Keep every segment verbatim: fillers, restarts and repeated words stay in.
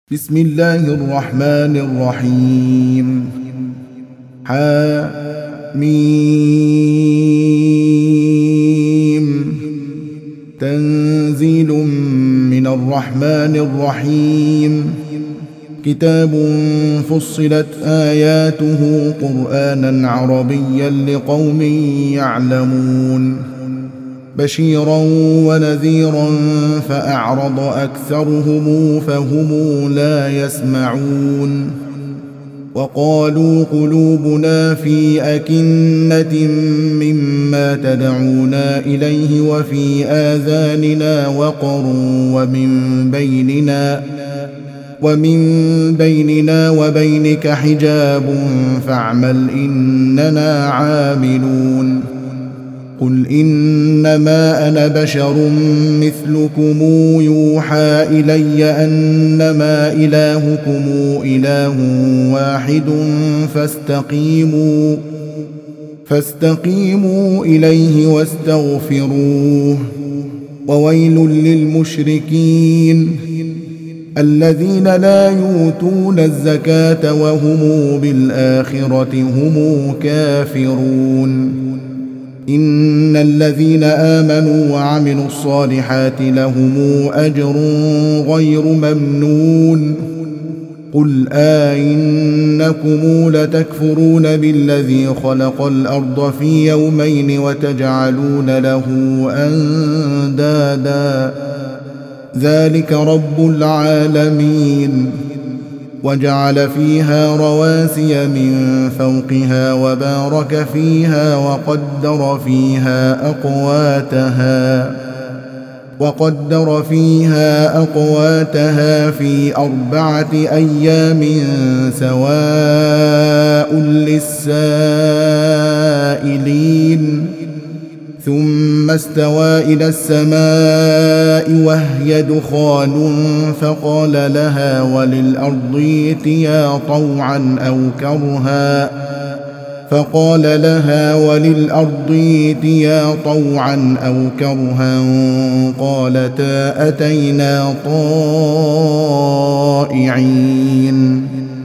بسم الله الرحمن الرحيم. حميم. تنزيل من الرحمن الرحيم. كتاب فصلت آياته قرآنا عربيا لقوم يعلمون، بشيرا ونذيرا فأعرض أكثرهم فهم لا يسمعون. وقالوا قلوبنا في أكنة مما تدعونا إليه وفي آذاننا وقر ومن بيننا ومن بيننا وبينك حجاب فاعمل إننا عاملون. قل إنما أنا بشر مثلكم يوحى إلي أنما إلهكم إله واحد فاستقيموا فاستقيموا إليه واستغفروه. وويل للمشركين الذين لا يؤتون الزكاة وهم بالآخرة هم كافرون. إن الذين آمنوا وعملوا الصالحات لهم أجر غير ممنون. قل أئنكم لتكفرون بالذي خلق الأرض في يومين وتجعلون له أندادا ذلك رب العالمين. وجعل فيها رواسي من فوقها وبارك فيها وقدر فيها أقواتها وقدر فيها أقواتها في أربعة أيام سواء للسائلين. ثم استوى إلى السماء وهي دخان فقال لها وللأرض ائتيا طوعا أو كرها فقال لها وللأرض ائتيا طوعا أو كرها قالتا أتينا طائعين.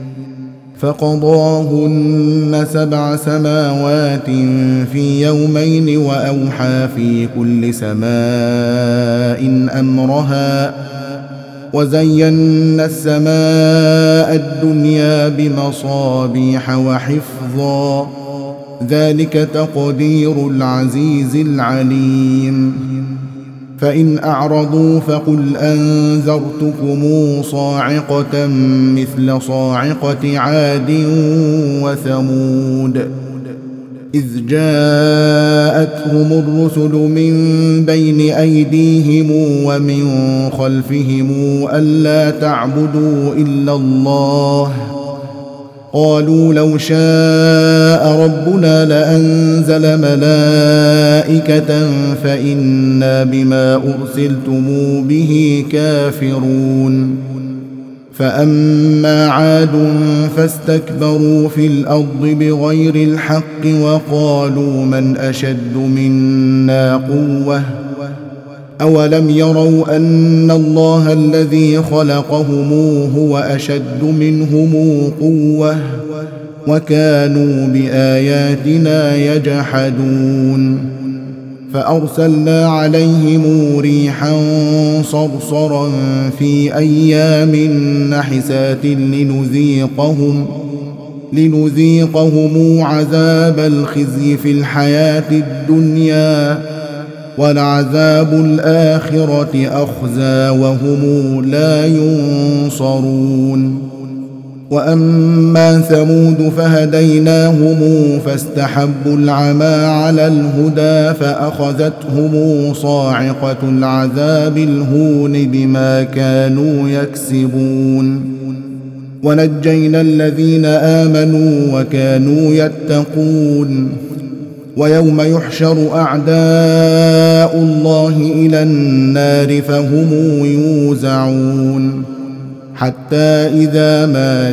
فقضاهن سبع سماوات في يومين وأوحى في كل سماء أمرها وزينا السماء الدنيا بمصابيح وحفظا ذلك تقدير العزيز العليم. فإن أعرضوا فقل أنذرتكم صاعقة مثل صاعقة عاد وثمود إذ جاءتهم الرسل من بين أيديهم ومن خلفهم ألا تعبدوا إلا الله قالوا لو شاء ربنا لأنزل ملائكة فإنا بما أرسلتم به كافرون. فأما عاد فاستكبروا في الأرض بغير الحق وقالوا من أشد منا قوة أولم يروا أن الله الذي خلقهم هو أشد منهم قوة وكانوا بآياتنا يجحدون. فأرسلنا عليهم ريحا صرصرا في أيام نحسات لنذيقهم لنذيقهم عذاب الخزي في الحياة الدنيا ولعذاب الآخرة أخزى وهم لا ينصرون. وأما ثمود فهديناهم فاستحبوا العمى على الهدى فأخذتهم صاعقة العذاب الهون بما كانوا يكسبون. ونجينا الذين آمنوا وكانوا يتقون. ويوم يحشر أعداء الله إلى النار فهم يوزعون حتى إذا ما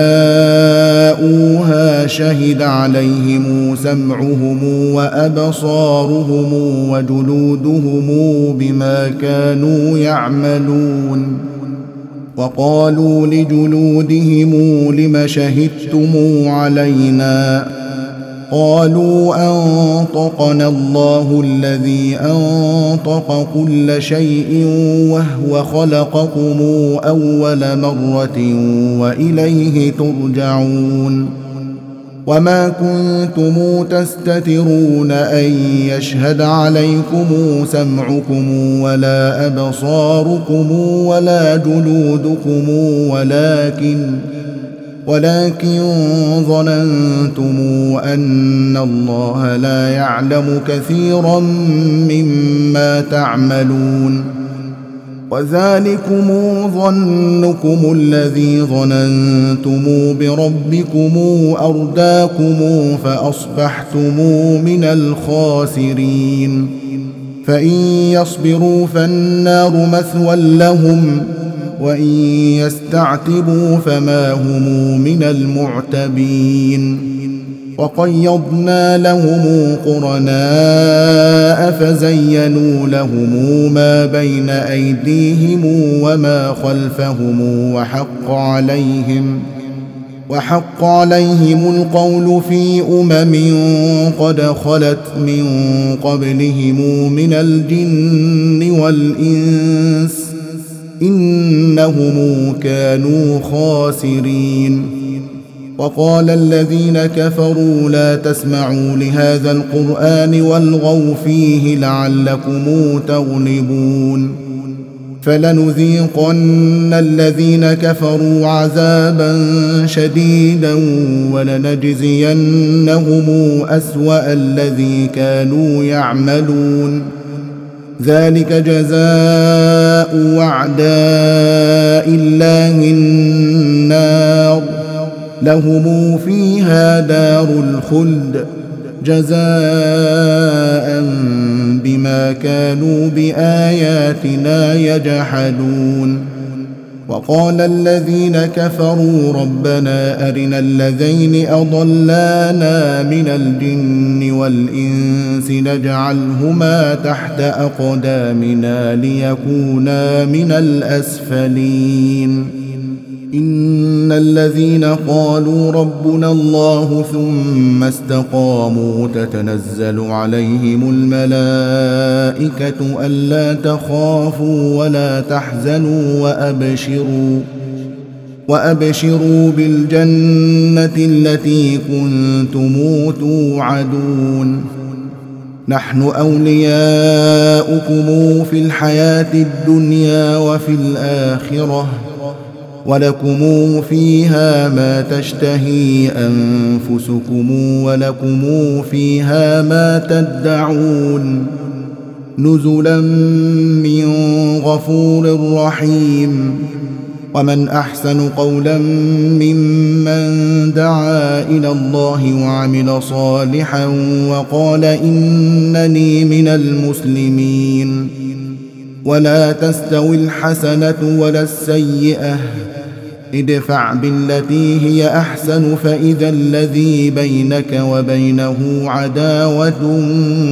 جاءوها شهد عليهم سمعهم وأبصارهم وجلودهم بما كانوا يعملون وقالوا لجلودهم لم شهدتم علينا قالوا أنطقنا الله الذي أنطق كل شيء وهو خلقكم أول مرة وإليه ترجعون وما كنتم تستترون أن يشهد عليكم سمعكم ولا أبصاركم ولا جلودكم ولكن ولكن ظننتم أن الله لا يعلم كثيرا مما تعملون وذلكم ظنكم الذي ظننتم بربكم أرداكم فأصبحتم من الخاسرين فإن يصبروا فالنار مثوى لهم وإن يستعتبوا فما هم من المعتبين وقيضنا لهم قرناء فزينوا لهم ما بين أيديهم وما خلفهم وحق عليهم وحق عليهم القول في أمم قد خلت من قبلهم من الجن والإنس إنهم كانوا خاسرين وقال الذين كفروا لا تسمعوا لهذا القرآن والغوا فيه لعلكم تغلبون فلنذيقن الذين كفروا عذابا شديدا ولنجزينهم أسوأ الذي كانوا يعملون ذلك جزاء أعداء الله النار لهم فيها دار الخلد جزاء بما كانوا بآياتنا يجحدون وقال الذين كفروا ربنا أرنا الذين أضلانا من الجن والإنس نجعلهما تحت أقدامنا ليكونا من الأسفلين إن الذين قالوا ربنا الله ثم استقاموا تتنزل عليهم الملائكة ألا تخافوا ولا تحزنوا وأبشروا وأبشروا بالجنة التي كنتم توعدون نحن أولياؤكم في الحياة الدنيا وفي الآخرة ولكم فيها ما تشتهي أنفسكم ولكم فيها ما تدعون نزلا من غفور رحيم ومن أحسن قولا ممن دعا إلى الله وعمل صالحا وقال إنني من المسلمين ولا تستوي الحسنة ولا السيئة ادفع بالتي هي أحسن فإذا الذي بينك وبينه عداوة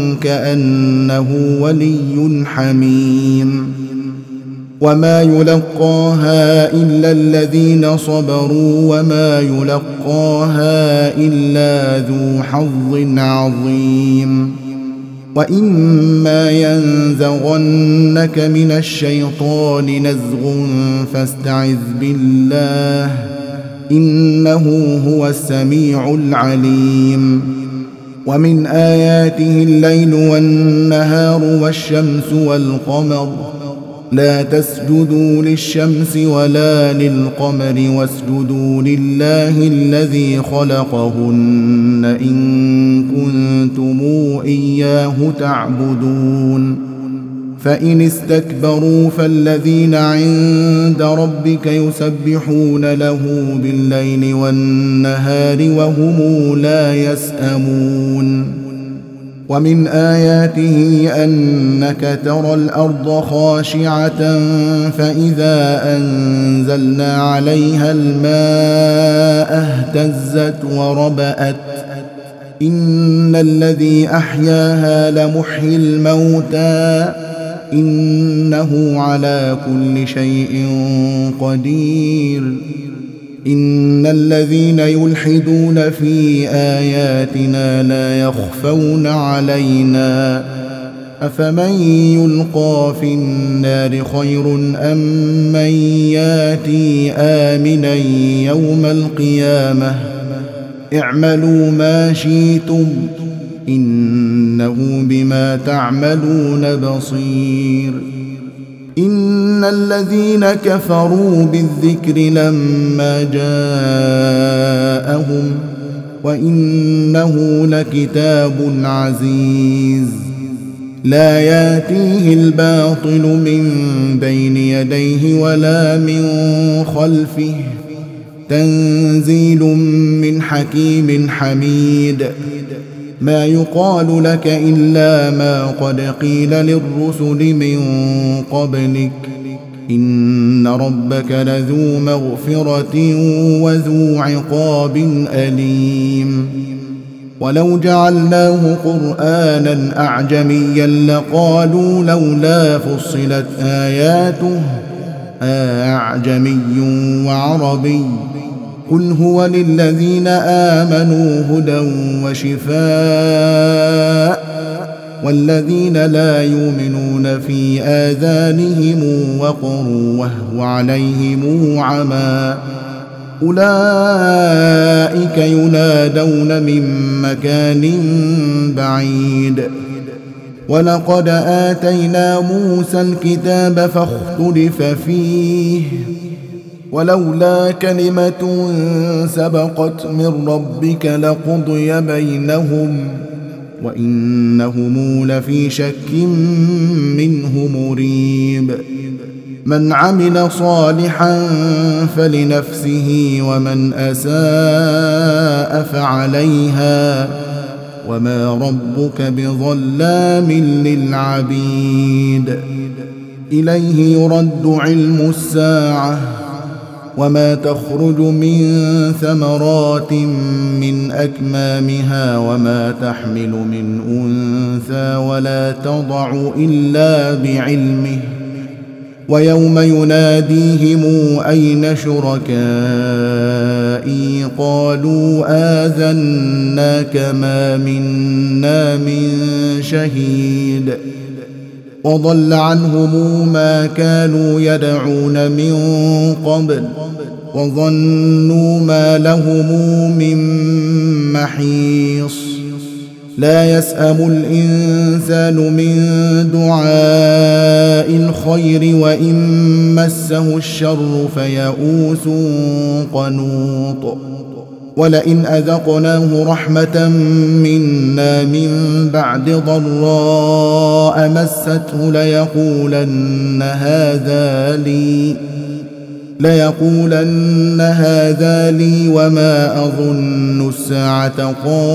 كأنه ولي حميم وما يلقاها إلا الذين صبروا وما يلقاها إلا ذو حظ عظيم وإما ينزغنك من الشيطان نزغ فاستعذ بالله إنه هو السميع العليم ومن آياته الليل والنهار والشمس والقمر لا تسجدوا للشمس ولا للقمر واسجدوا لله الذي خلقهن إن كنتم إياه تعبدون فإن استكبروا فالذين عند ربك يسبحون له بالليل والنهار وهم لا يسأمون ومن آياته أنك ترى الأرض خاشعة فإذا أنزلنا عليها الماء اهتزت وربأت إن الذي أحياها لمحيي الموتى إنه على كل شيء قدير. إن الذين يلحدون في آياتنا لا يخفون علينا أفمن يلقى في النار خير أم من ياتي آمنا يوم القيامة اعملوا ما شئتم إنه بما تعملون بصير. إن الذين كفروا بالذكر لما جاءهم وإنه لكتاب عزيز لا ياتيه الباطل من بين يديه ولا من خلفه تنزيل من حكيم حميد. ما يقال لك إلا ما قد قيل للرسل من قبلك إن ربك لذو مغفرة وذو عقاب أليم. ولو جعلناه قرآنا أعجميا لقالوا لولا فصلت آياته أعجمي وعربي قل هو للذين آمنوا هدى وشفاء والذين لا يؤمنون في آذانهم وقر وهو عليهم عمى أولئك ينادون من مكان بعيد. ولقد آتينا موسى الكتاب فاختلف فيه ولولا كلمة سبقت من ربك لقضي بينهم وإنهم لفي شك منه مريب. من عمل صالحا فلنفسه ومن أساء فعليها وما ربك بظلام للعبيد. إليه يرد علم الساعة وما تخرج من ثمرات من أكمامها وما تحمل من أنثى ولا تضع إلا بعلمه ويوم يناديهم أين شركائي قالوا آذناك ما منا من شهيد وضل عنهم ما كانوا يدعون من قبل وظنوا ما لهم من محيص. لا يسأم الإنسان من دعاء الخير وإن مسه الشر فيئوس قنوط. ولئن أذقناه رحمة منا من بعد ضراء مسته ليقولن هذا لي ليقولن هذا لي وما أظن الساعة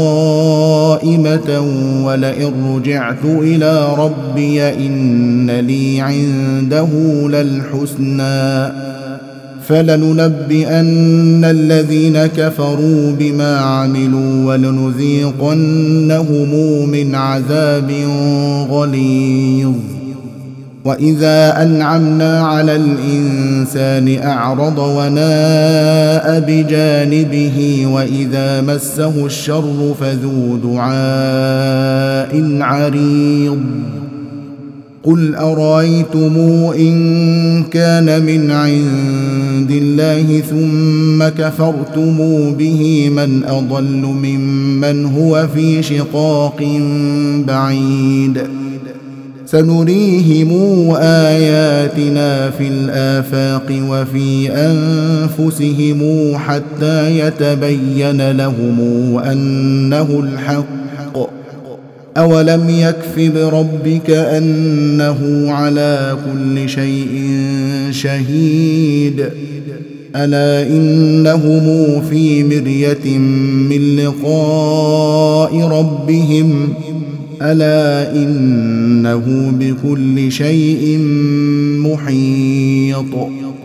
قائمة ولئن رجعت إلى ربي إن لي عنده للحسنى فلننبئن الذين كفروا بما عملوا ولنذيقنهم من عذاب غليظ. وإذا أنعمنا على الإنسان أعرض وناء بجانبه وإذا مسه الشر فذو دعاء عريض. قل أرأيتم إن كان من عند الله ثم كفرتم به من أضل ممن هو في شقاق بعيد. سنريهم آياتنا في الآفاق وفي أنفسهم حتى يتبين لهم أنه الحق. أولم يكف بربك أنه على كل شيء شهيد. ألا إنهم في مرية من لقاء ربهم ألا إنه بكل شيء محيط.